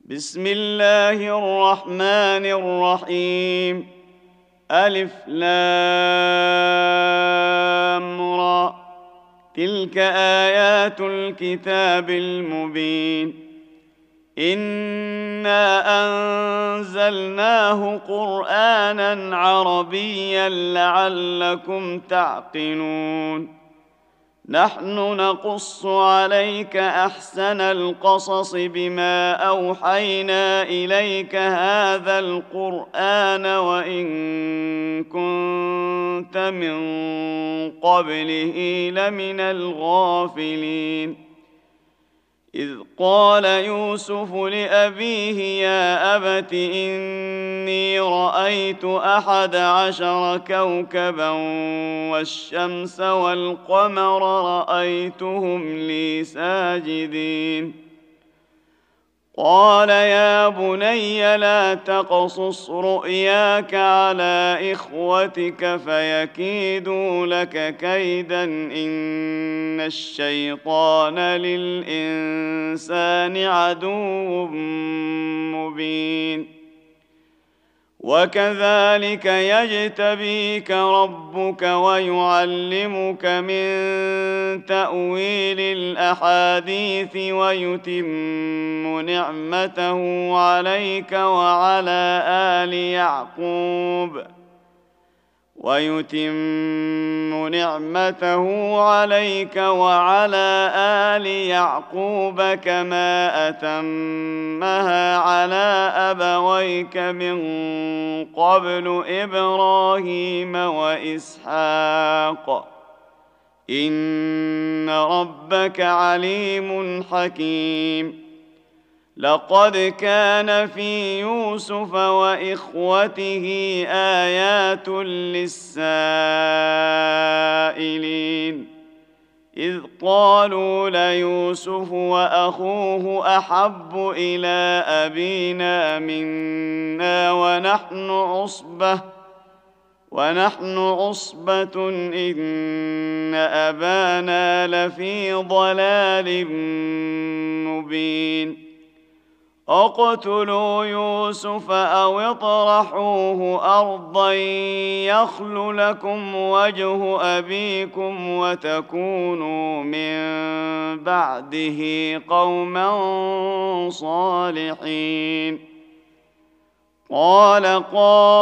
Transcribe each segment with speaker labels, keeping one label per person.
Speaker 1: بسم الله الرحمن الرحيم. ألف لام را، تلك آيات الكتاب المبين. إنا أنزلناه قرآنا عربيا لعلكم تعقلون. نحن نقص عليك أحسن القصص بما أوحينا إليك هذا القرآن وإن كنت من قبله لمن الغافلين. إذ قال يوسف لأبيه يا أبت إني رأيت 11 كوكبا والشمس والقمر رأيتهم لي ساجدين. قال يا بني لا تقصص رؤياك على إخوتك فيكيدوا لك كيدا إن الشيطان للإنسان عدو مبين. وكذلك يجتبيك ربك ويعلمك من تأويل الأحاديث ويتم نعمته عليك وعلى آل يعقوب كما أتمها على أبويك من قبل إبراهيم وإسحاق إن ربك عليم حكيم. لقد كان في يوسف وإخوته آيات للسائلين إذ قالوا ليوسف وأخوه أحب إلى أبينا منا ونحن عصبة إن أبانا لفي ضلال مبين. اقتلوا يوسف أو اطرحوه أرضا يخل لكم وجه أبيكم وتكونوا من بعده قوما صالحين. قال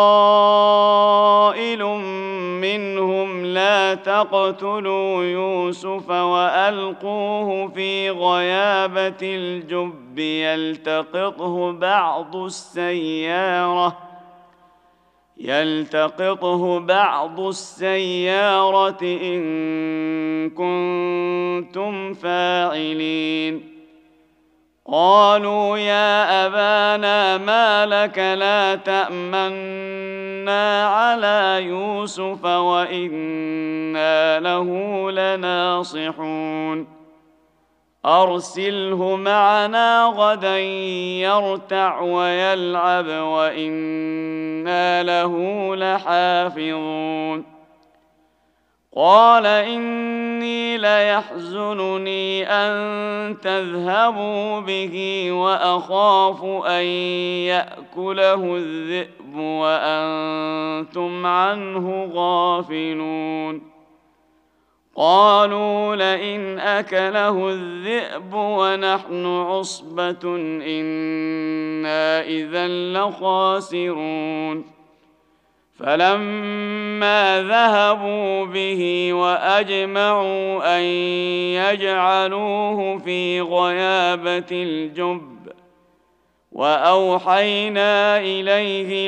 Speaker 1: قائل منهم لا تقتلوا يوسف وألقوه في غيابة الجب يلتقطه بعض السيارة إن كنتم فاعلين. قالوا يا أبانا ما لك لا تأمنا على يوسف وإنا له لناصحون. أرسله معنا غدا يرتع ويلعب وإنا له لحافظون. قال إني ليحزنني أن تذهبوا به وأخاف أن يأكله الذئب وأنتم عنه غافلون. قالوا لئن أكله الذئب ونحن عصبة إنا إذا لخاسرون. فلما ذهبوا به وأجمعوا أن يجعلوه في غيابة الجب وأوحينا إليه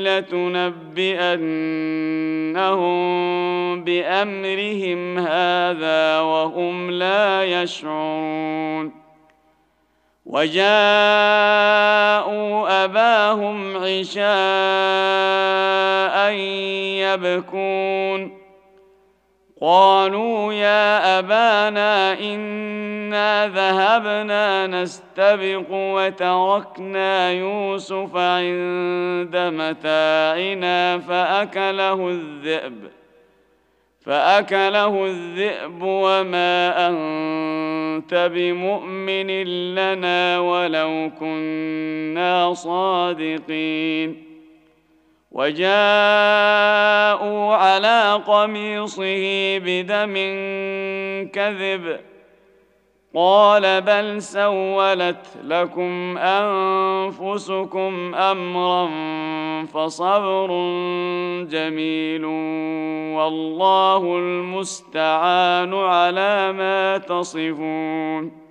Speaker 1: لتنبئنهم بأمرهم هذا وهم لا يشعرون. وجاءوا أباهم عشاء يبكون. قالوا يا أبانا إنا ذهبنا نستبق وتركنا يوسف عند متاعنا فأكله الذئب وما أنت بمؤمن لنا ولو كنا صادقين. وجاءوا على قميصه بدم كذب قال بل سولت لكم أنفسكم أمرا فصبر جميل والله المستعان على ما تصفون.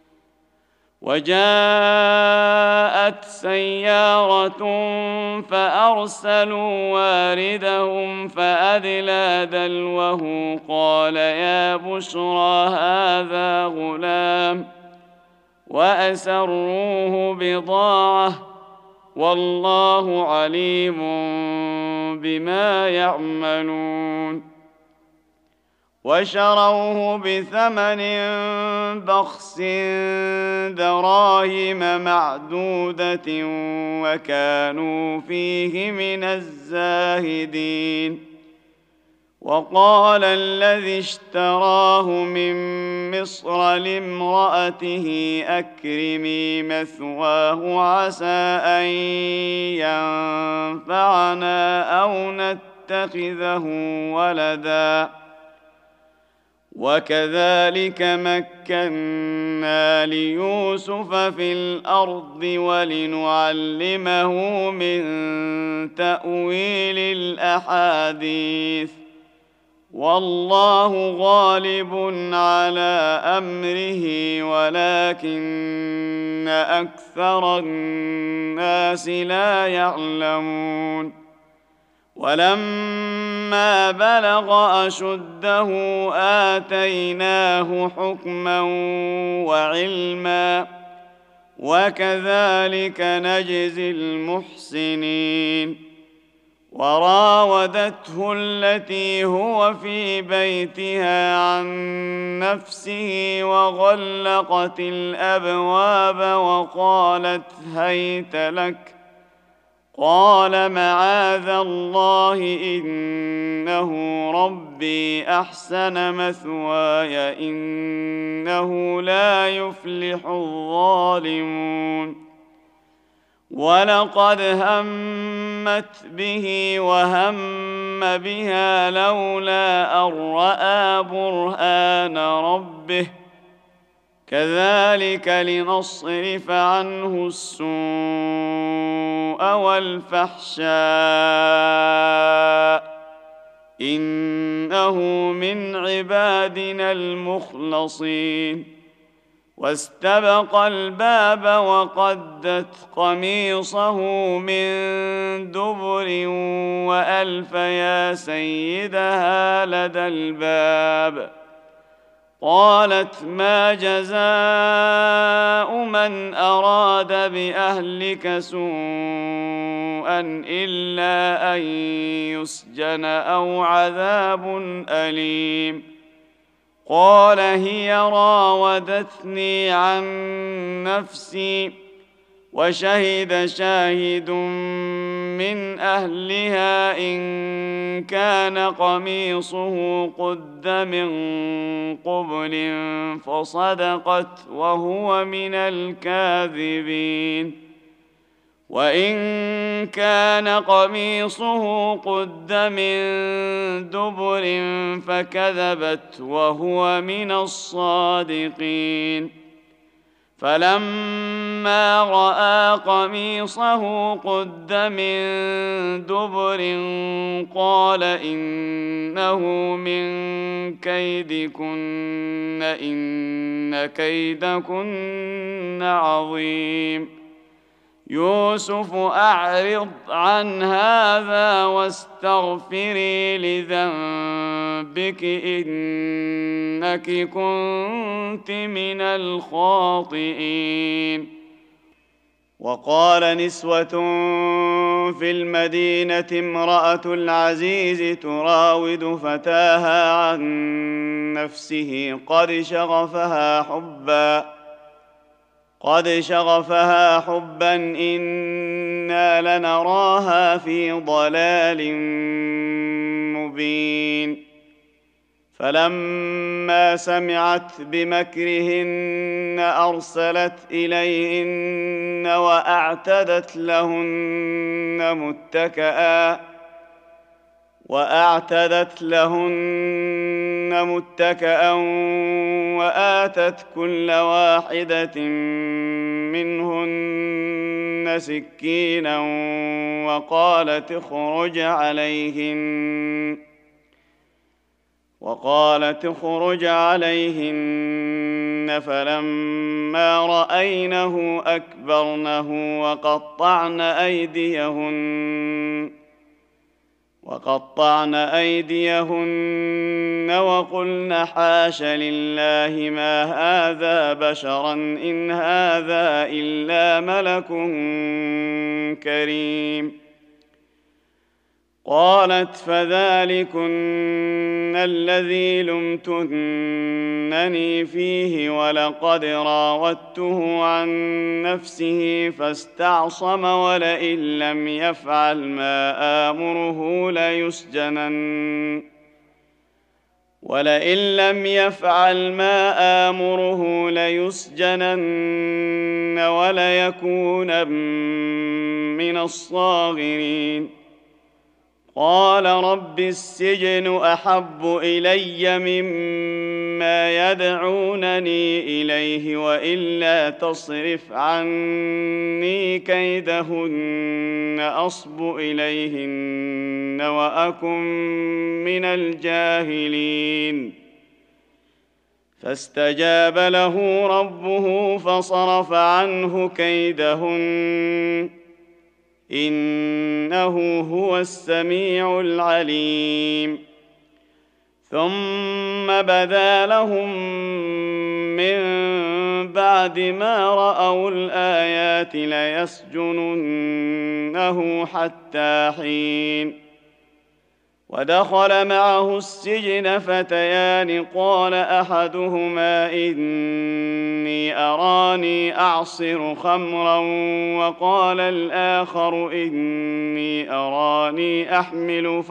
Speaker 1: وجاءت سيارة فأرسلوا واردهم فأدلى دلوه قال يا بشرى هذا غلام وأسروه بضاعة والله عليم بما يعملون. وشروه بثمن بخس دراهم معدودة وكانوا فيه من الزاهدين. وقال الذي اشتراه من مصر لامرأته أكرمي مثواه عسى أن ينفعنا أو نتخذه ولدا وكذلك مكنا ليوسف في الأرض ولنعلمه من تأويل الأحاديث والله غالب على أمره ولكن أكثر الناس لا يعلمون. ولما بلغ أشده آتيناه حكما وعلما وكذلك نجزي المحسنين. وراودته التي هو في بيتها عن نفسه وغلقت الأبواب وقالت هيت لك قال معاذ الله إنه ربي أحسن مثواي إنه لا يفلح الظالمون. ولقد همت به وهم بها لولا أن رأى برهان ربه كذلك لنصرف عنه السوء والفحشاء إنه من عبادنا المخلصين. واستبق الباب وقدت قميصه من دبر وألف يا سيدها لدى الباب قالت ما جزاء من أراد بأهلك سوءا إلا أن يسجن أو عذاب أليم. قال هي راودتني عن نفسي وشهد شاهد من أهلها إن كان قميصه قد من قبل فصدقت وهو من الكاذبين. وإن كان قميصه قد من دبر فكذبت وهو من الصادقين. فلما رأى قميصه قد من دبر قال إنه من كيدكن إن كيدكن عظيم. يوسف أعرض عن هذا واستغفري لذنبك إنك كنت من الخاطئين. وقال نسوة في المدينة امرأة العزيز تراود فتاها عن نفسه قد شغفها حبا إنا لنراها في ضلال مبين. فلما سمعت بمكرهن أرسلت إليهن وأعتدت لهن متكئا وآتت كل واحدة منهن سكينا وقالت اخرج عليهن فلما رأينه أكبرنه وقطعن أيديهن وقلن حاش لله ما هذا بشرا إن هذا إلا ملك كريم. قالت فذلكن الذي لمتنني فيه ولقد راودته عن نفسه فاستعصم ولئن لم يفعل ما آمره ليسجنن وليكون من الصاغرين. قال رب السجن أحب إلي مما يدعونني إليه وإلا تصرف عني كيدهن أصب إليهن وأكن من الجاهلين. فاستجاب له ربه فصرف عنه كيدهن إنه هو السميع العليم. ثم بدا لهم من بعد ما رأوا الآيات ليسجننه حتى حين. ودخل معه السجن فتيان قال أحدهما إني أراني أعصر خمرا وقال الآخر إني أراني أحمل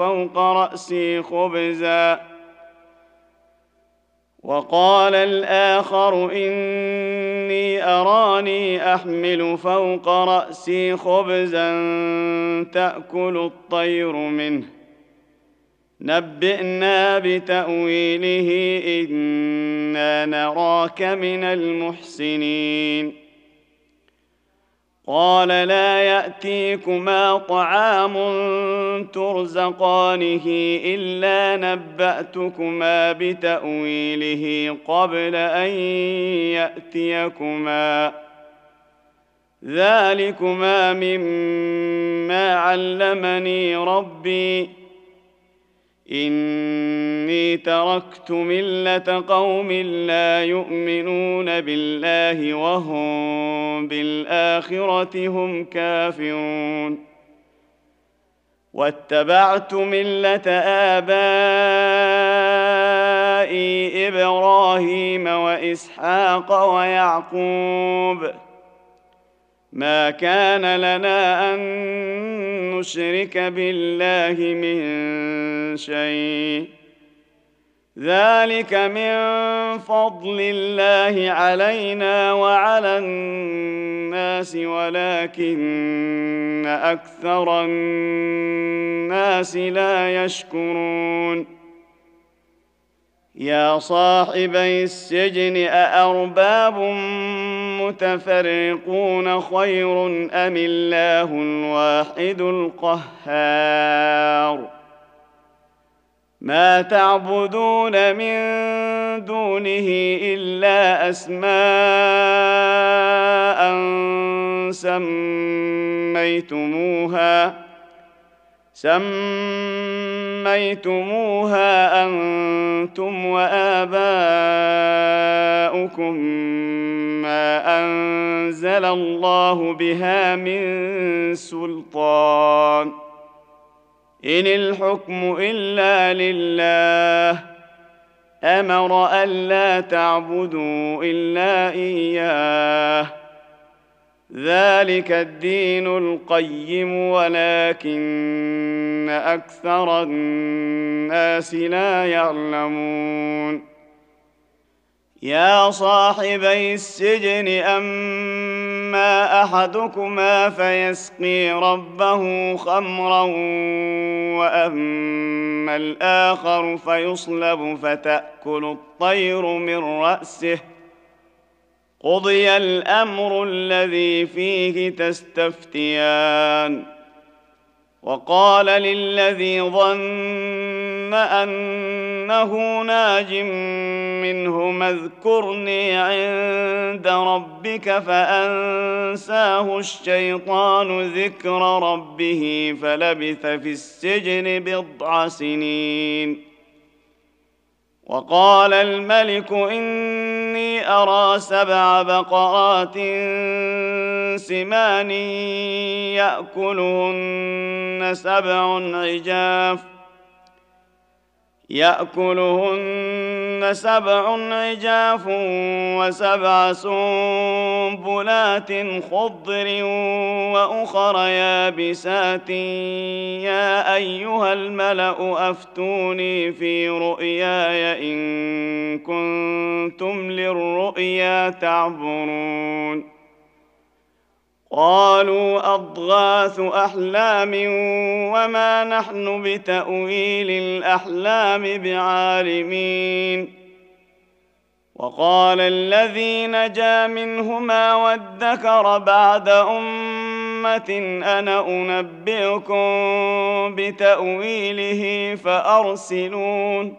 Speaker 1: فوق رأسي خبزا تأكل الطير منه نبئنا بتأويله إنا نراك من المحسنين. قال لا يأتيكما طعام ترزقانه إلا نبأتكما بتأويله قبل أن يأتيكما ذلكما مما علمني ربي إني تركت ملة قوم لا يؤمنون بالله وهم بالآخرة هم كافرون. واتبعت ملة آبائي إبراهيم وإسحاق ويعقوب ما كان لنا أن نشرك بالله من شيء ذلك من فضل الله علينا وعلى الناس ولكن أكثر الناس لا يشكرون. يا صاحبي السجن أأرباب متفرقون خير أم الله الواحد القهار. ما تعبدون من دونه إلا أسماء سميتموها أنتم وآباؤكم ما أنزل الله بها من سلطان إن الحكم إلا لله أمر ألا تعبدوا إلا إياه ذلك الدين القيم ولكن أكثر الناس لا يعلمون. يا صاحبي السجن أما أحدكما فيسقي ربه خمرا وأما الآخر فيصلب فتأكل الطير من رأسه قضي الأمر الذي فيه تستفتيان. وقال للذي ظن أنه ناج منهما اذكرني عند ربك فأنساه الشيطان ذكر ربه فلبث في السجن بضع سنين. وقال الملك إني أرى 7 بقرات سمان يأكلهن 7 عجاف و7 سنبلات خضر وأخر يابسات يا أيها الملأ أفتوني في رؤياي إن كنتم للرؤيا تعبرون. قالوا أضغاث أحلام وما نحن بتأويل الأحلام بعالمين. وقال الذي نجا منهما وادكر بعد أمة أنا أنبئكم بتأويله فأرسلون.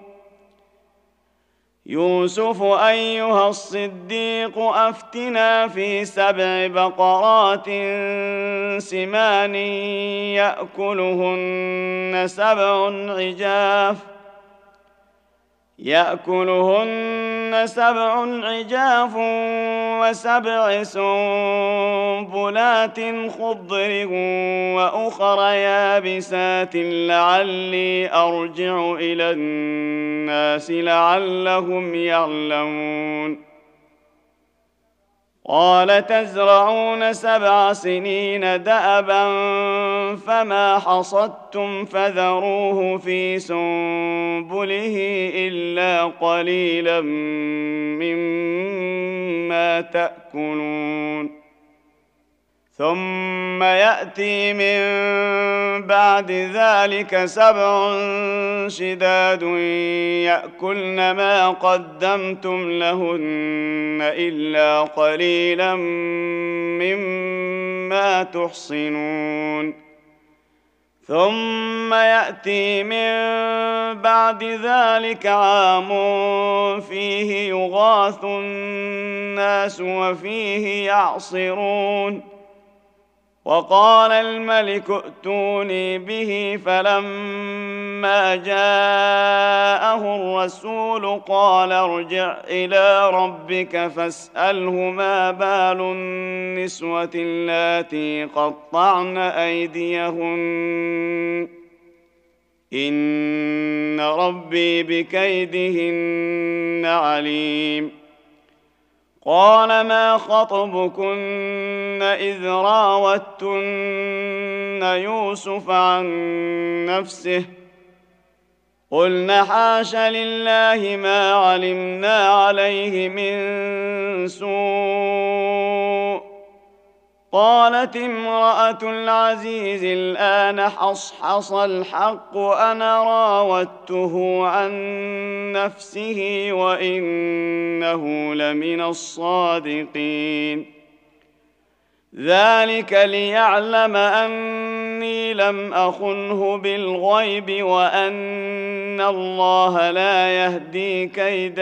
Speaker 1: يوسف أيها الصديق أفتنا في 7 بقرات سمان يأكلهن 7 عجاف و7 سنبلات خضر وأخر يابسات لعلي أرجع إلى الناس لعلهم يعلمون. قال تزرعون 7 سنين دأبا فما حصدتم فذروه في سنبله إلا قليلا مما تأكلون. ثم يأتي من بعد ذلك 7 شداد يأكلن ما قدمتم لهن إلا قليلا مما تحصنون. ثم يأتي من بعد ذلك عام فيه يغاث الناس وفيه يعصرون. وقال الملك ائتوني به فلما جاءه الرسول قال ارجع إلى ربك فاسأله ما بال النسوة اللاتي قطعن أيديهن إن ربي بكيدهن عليم. قال ما خطبكن إذ راوتن يوسف عن نفسه قلن حاش لله ما علمنا عليه من سوء. قالت امرأة العزيز الآن حصحص الحق أنا راودته عن نفسه وإنه لمن الصادقين. ذلك ليعلم أني لم أخنه بالغيب وأن الله لا يهدي كيد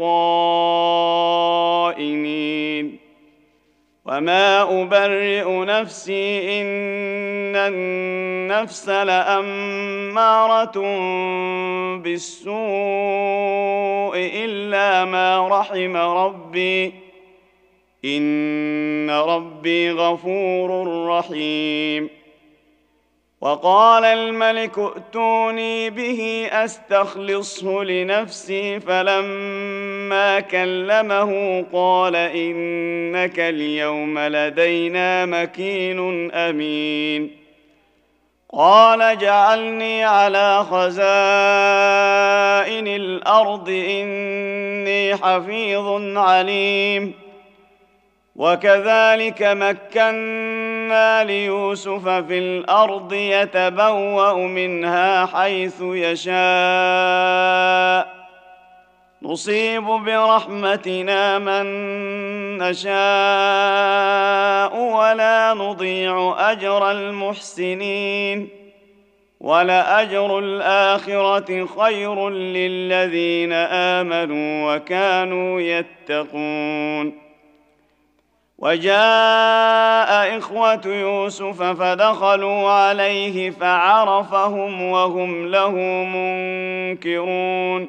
Speaker 1: الخائنين. وما أبرئ نفسي إن النفس لأمارة بالسوء إلا ما رحم ربي إن ربي غفور رحيم. وقال الملك ائتوني به أستخلصه لنفسي، فلما كلمه قال إنك اليوم لدينا مكين أمين. قال اجعلني على خزائن الأرض إني حفيظ عليم. وكذلك مكنا ليوسف في الأرض يتبوأ منها حيث يشاء، نصيب برحمتنا من نشاء ولا نضيع أجر المحسنين، ولأجر الآخرة خير للذين آمنوا وكانوا يتقون. وجاء إخوة يوسف فدخلوا عليه فعرفهم وهم له منكرون.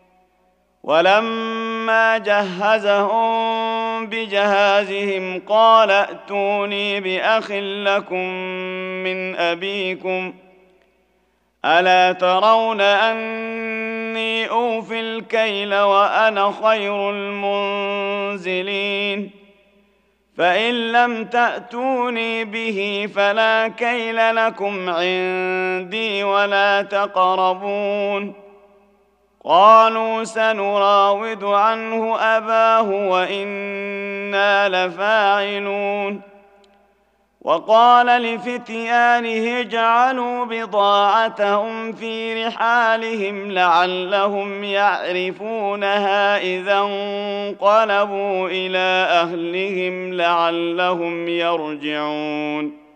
Speaker 1: ولما جهزهم بجهازهم قال ائتوني بأخ لكم من أبيكم، ألا ترون أني أوفي الكيل وأنا خير المنزلين؟ فإن لم تأتوني به فلا كيل لكم عندي ولا تقربون. قالوا سنراود عنه أباه وإنا لفاعلون. وقال لفتيانه اجعلوا بضاعتهم في رحالهم لعلهم يعرفونها إذا انقلبوا إلى أهلهم لعلهم يرجعون.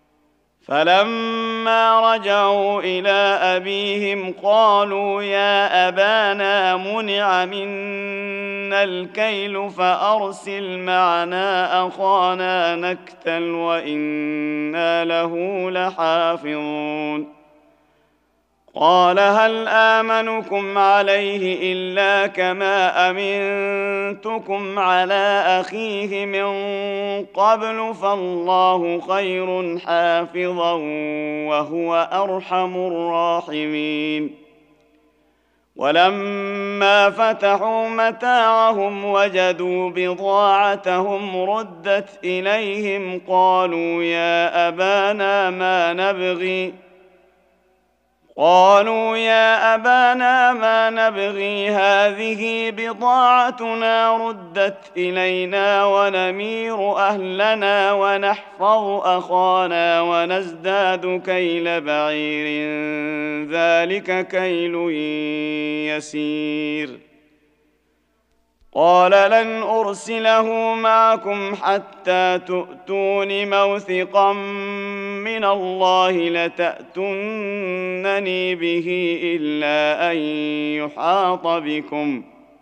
Speaker 1: فلما رجعوا إلى أبيهم قالوا يا أبانا منع منا الكيل فأرسل معنا أخانا نكتل وإنا له لحافظون. قال هل آمنكم عليه إلا كما أمنتكم على أخيه من قبل فالله خير حافظا وهو أرحم الراحمين. ولما فتحوا متاعهم وجدوا بضاعتهم ردت إليهم قالوا يا أبانا ما نبغي هذه بضاعتنا ردت إلينا ونمير أهلنا ونحفظ أخانا ونزداد كيل بعير ذلك كيل يسير. قال لن أرسله معكم حتى تؤتون موثقا من الله لتأتونني به إلا أن يحاط بكم.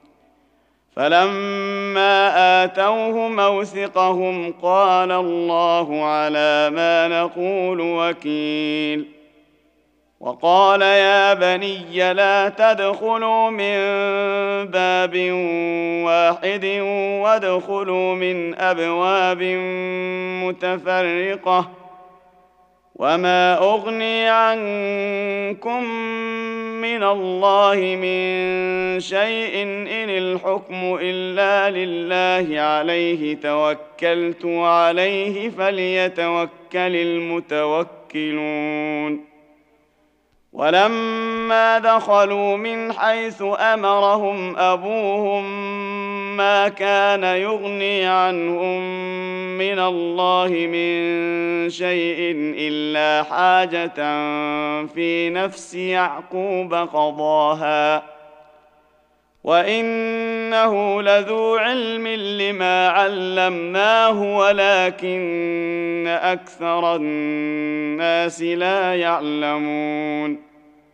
Speaker 1: فلما آتوه موثقهم قال الله على ما نقول وكيل. وقال يا بني لا تدخلوا من باب واحد وادخلوا من أبواب متفرقة وما أغني عنكم من الله من شيء إن الحكم إلا لله عليه توكلت وعليه فليتوكل المتوكلون. ولما دخلوا من حيث أمرهم أبوهم ما كان يغني عنهم من الله من شيء إلا حاجة في نفس يعقوب قضاها وإنه لذو علم لما علمناه ولكن أكثر الناس لا يعلمون.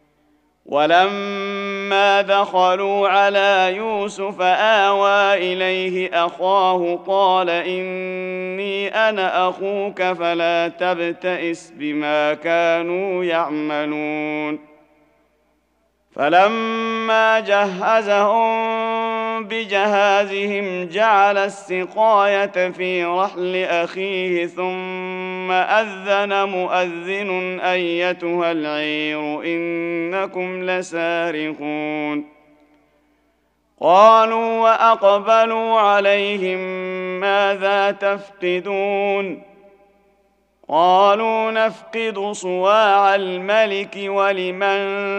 Speaker 1: ولما دخلوا على يوسف آوى إليه أخاه قال إني أنا أخوك فلا تبتئس بما كانوا يعملون. فلما جهزهم بجهازهم جعل السقاية في رحل أخيه ثم ثم أذن مؤذن أيتها العير إنكم لسارقون قالوا وأقبلوا عليهم ماذا تفقدون قالوا نفقد صواع الملك ولمن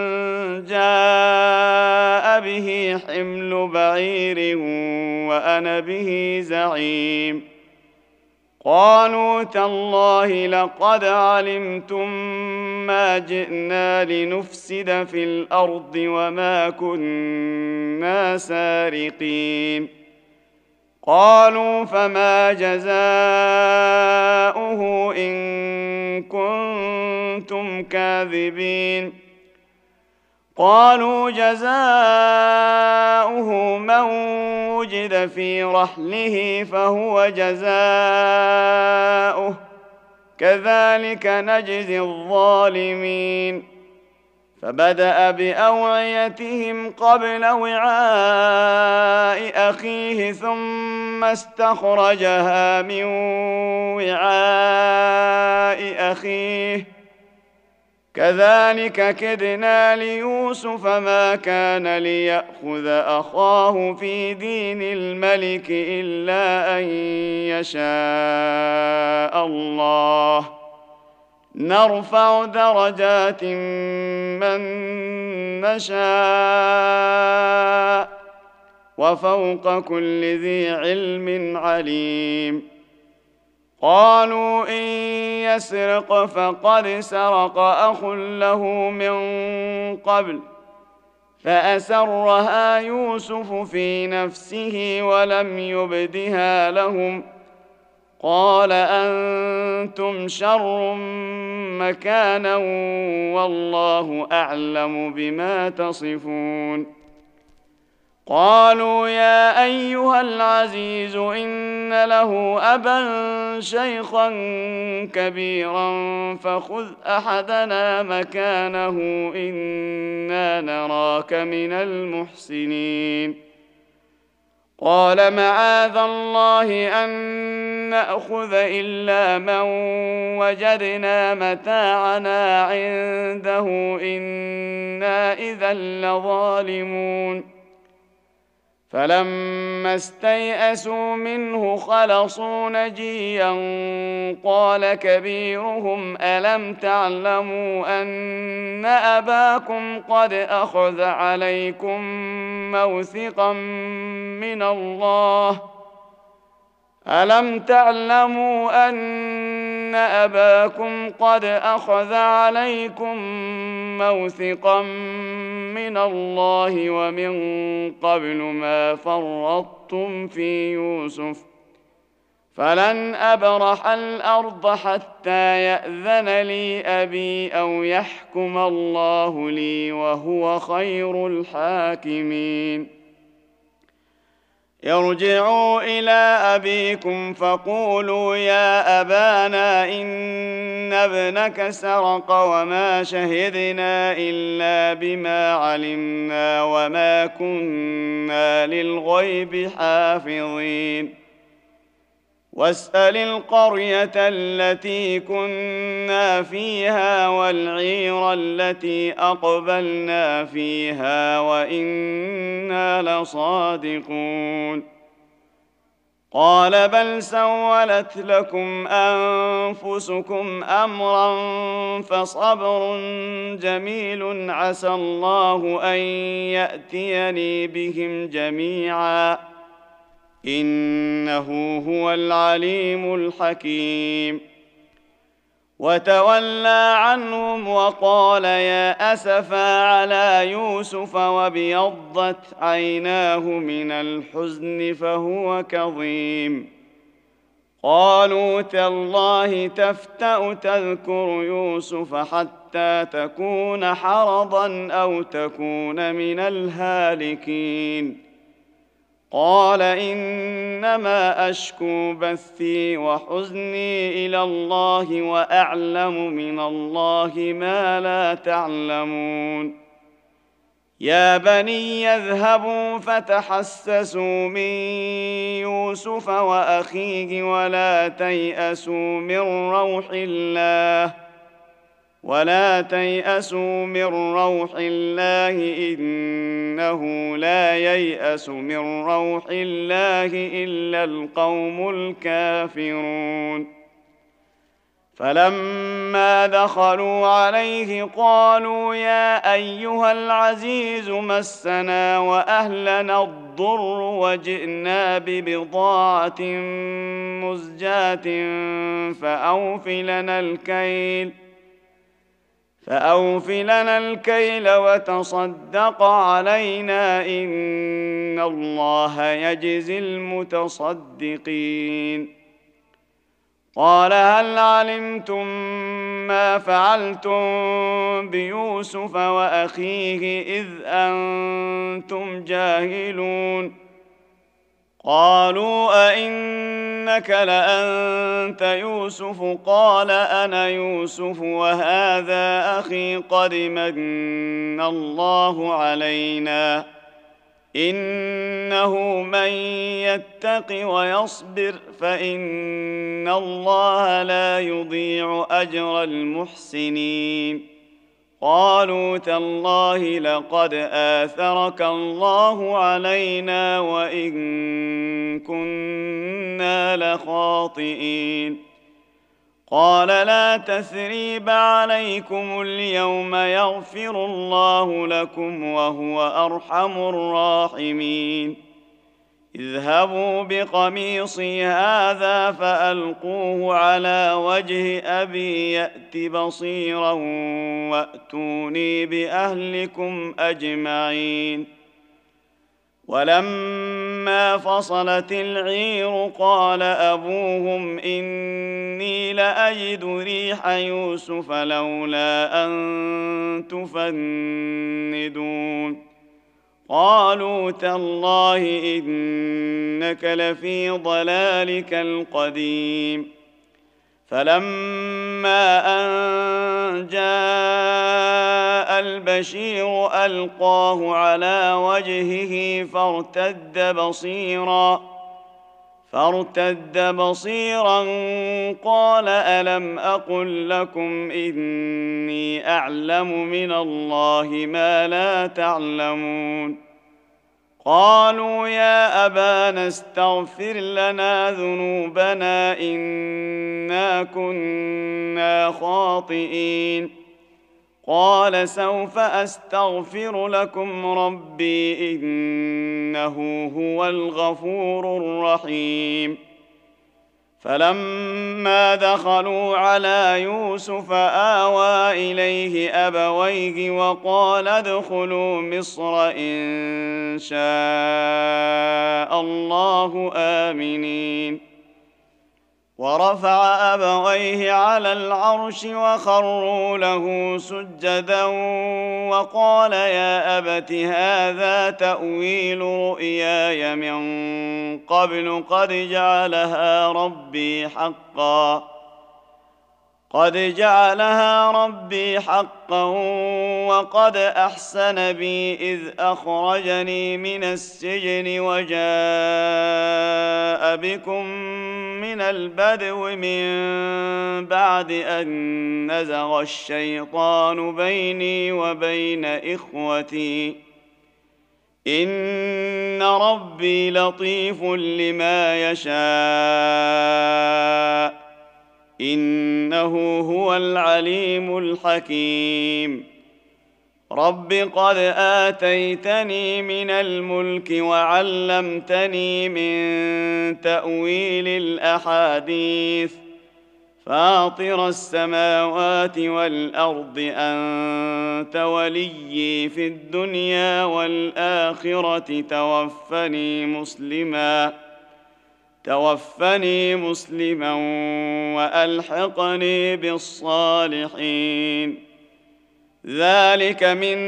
Speaker 1: جاء به حمل بعير وأنا به زعيم قالوا تالله لقد علمتم ما جئنا لنفسد في الأرض وما كنا سارقين قالوا فما جزاؤه إن كنتم كاذبين قالوا جزاؤه من وجد في رحله فهو جزاؤه كذلك نجزي الظالمين فبدأ بأوعيتهم قبل وعاء أخيه ثم استخرجها من وعاء أخيه كذلك كدنا ليوسف ما كان ليأخذ أخاه في دين الملك إلا أن يشاء الله نرفع درجات من نشاء وفوق كل ذي علم عليم قالوا إن يسرق فقد سرق أخ له من قبل فأسرها يوسف في نفسه ولم يبدها لهم قال أنتم شر مكانا والله أعلم بما تصفون قالوا يا أيها العزيز إن له أبا شيخا كبيرا فخذ أحدنا مكانه إنا نراك من المحسنين قال معاذ الله أن نأخذ إلا من وجدنا متاعنا عنده إنا إذا لظالمون فلما استيئسوا منه خلصوا نجيا قال كبيرهم ألم تعلموا أن أباكم قد أخذ عليكم موثقا من الله ألم تعلموا أن أباكم قد أخذ عليكم موثقا من الله ومن قبل ما فرطتم في يوسف فلن أبرح الأرض حتى يأذن لي أبي أو يحكم الله لي وهو خير الحاكمين ارجعوا إلى أبيكم فقولوا يا أبانا إن ابنك سرق وما شهدنا إلا بما علمنا وما كنا للغيب حافظين واسأل القرية التي كنا فيها والعير التي أقبلنا فيها وإنا لصادقون قال بل سولت لكم أنفسكم أمرا فصبر جميل عسى الله أن يأتيني بهم جميعا إنه هو العليم الحكيم وتولى عنهم وقال يا أسفا على يوسف وابيضت عيناه من الحزن فهو كظيم قالوا تالله تفتأ تذكر يوسف حتى تكون حرضا أو تكون من الهالكين قال إنما أشكو بثي وحزني إلى الله وأعلم من الله ما لا تعلمون يا بني اذهبوا فتحسسوا من يوسف وأخيه ولا تيأسوا من روح الله إنه لا ييأس من روح الله إلا القوم الكافرون. فلما دخلوا عليه قالوا يا أيها العزيز مسنا وأهلنا الضر وجئنا ببضاعة مزجاة فأوف لنا الكيل وتصدق علينا إن الله يجزي المتصدقين. قال هل علمتم ما فعلتم بيوسف وأخيه إذ أنتم جاهلون؟ قالوا أئنك لأنت يوسف قال أنا يوسف وهذا أخي قد من الله علينا إنه من يتق ويصبر فإن الله لا يضيع أجر المحسنين. قالوا تالله لقد آثرك الله علينا وإن كنا لخاطئين. قال لا تثريب عليكم اليوم يغفر الله لكم وهو أرحم الراحمين. اذهبوا بقميصي هذا فألقوه على وجه أبي يأت بصيرا وأتوني بأهلكم أجمعين. ولما فصلت العير قال أبوهم إني لأجد ريح يوسف لولا أن تفندون. قالوا تالله إنك لفي ضلالك القديم. فلما أن جاء البشير ألقاه على وجهه فارتد بصيرا قال ألم أقل لكم إني أعلم من الله ما لا تعلمون. قالوا يا أبانا استغفر لنا ذنوبنا إنا كنا خاطئين. قال سوف أستغفر لكم ربي إنه هو الغفور الرحيم. فلما دخلوا على يوسف آوى إليه أبويه وقال ادخلوا مصر إن شاء الله آمنين. ورفع أبويه على العرش وخروا له سجدا وقال يا أبت هذا تأويل رؤياي من قبل قد جعلها ربي حقا وقد أحسن بي إذ أخرجني من السجن وجاء بكم من البدو من بعد أن نزغ الشيطان بيني وبين إخوتي إن ربي لطيف لما يشاء إنه هو العليم الحكيم. رب قد آتيتني من الملك وعلمتني من تأويل الأحاديث فاطر السماوات والأرض أنت وليي في الدنيا والآخرة توفني مسلما وألحقني بالصالحين. ذلك من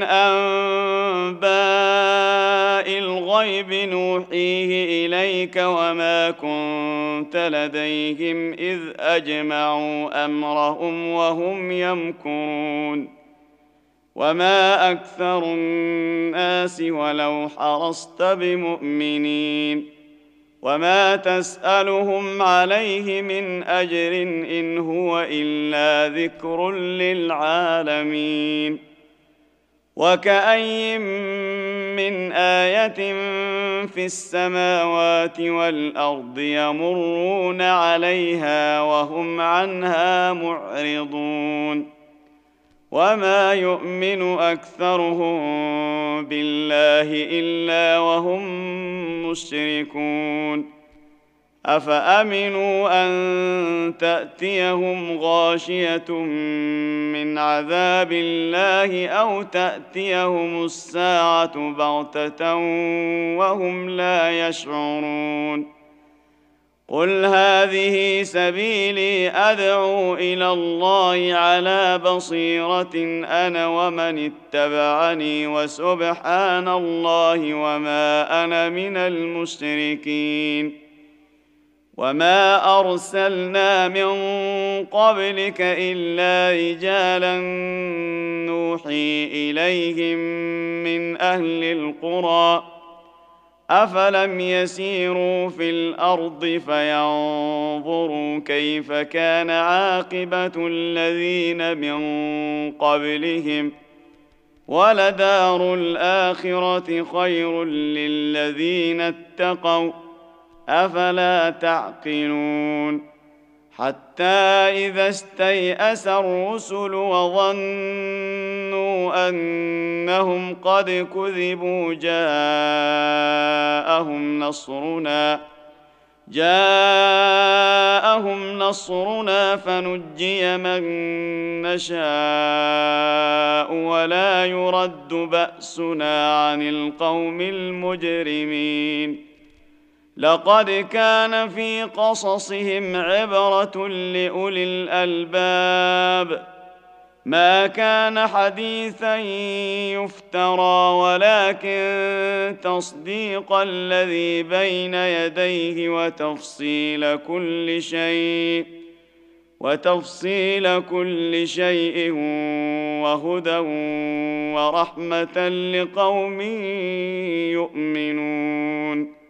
Speaker 1: أنباء الغيب نوحيه إليك وما كنت لديهم إذ أجمعوا أمرهم وهم يمكرون. وما أكثر الناس ولو حرصت بمؤمنين وما تسألهم عليه من أجر إن هو إلا ذكر للعالمين وكأي من آية في السماوات والأرض يمرون عليها وهم عنها معرضون وما يؤمن أكثرهم بالله إلا وهم مشركون أفأمنوا أن تأتيهم غاشية من عذاب الله أو تأتيهم الساعة بغتة وهم لا يشعرون قل هذه سبيلي أدعو إلى الله على بصيرة أنا ومن اتبعني وسبحان الله وما أنا من المشركين وما أرسلنا من قبلك إلا رجالا نوحي إليهم من أهل القرى أفلم يسيروا في الأرض فينظروا كيف كان عاقبة الذين من قبلهم ولدار الآخرة خير للذين اتقوا أفلا تعقلون حتى إذا استيأس الرسل وظنوا أنهم قد كذبوا جاءهم نصرنا فنجي من نشاء ولا يرد بأسنا عن القوم المجرمين لقد كان في قصصهم عبرة لأولي الألباب ما كان حديثا يفترى ولكن تصديق الذي بين يديه وتفصيل كل شيء وهدى ورحمة لقوم يؤمنون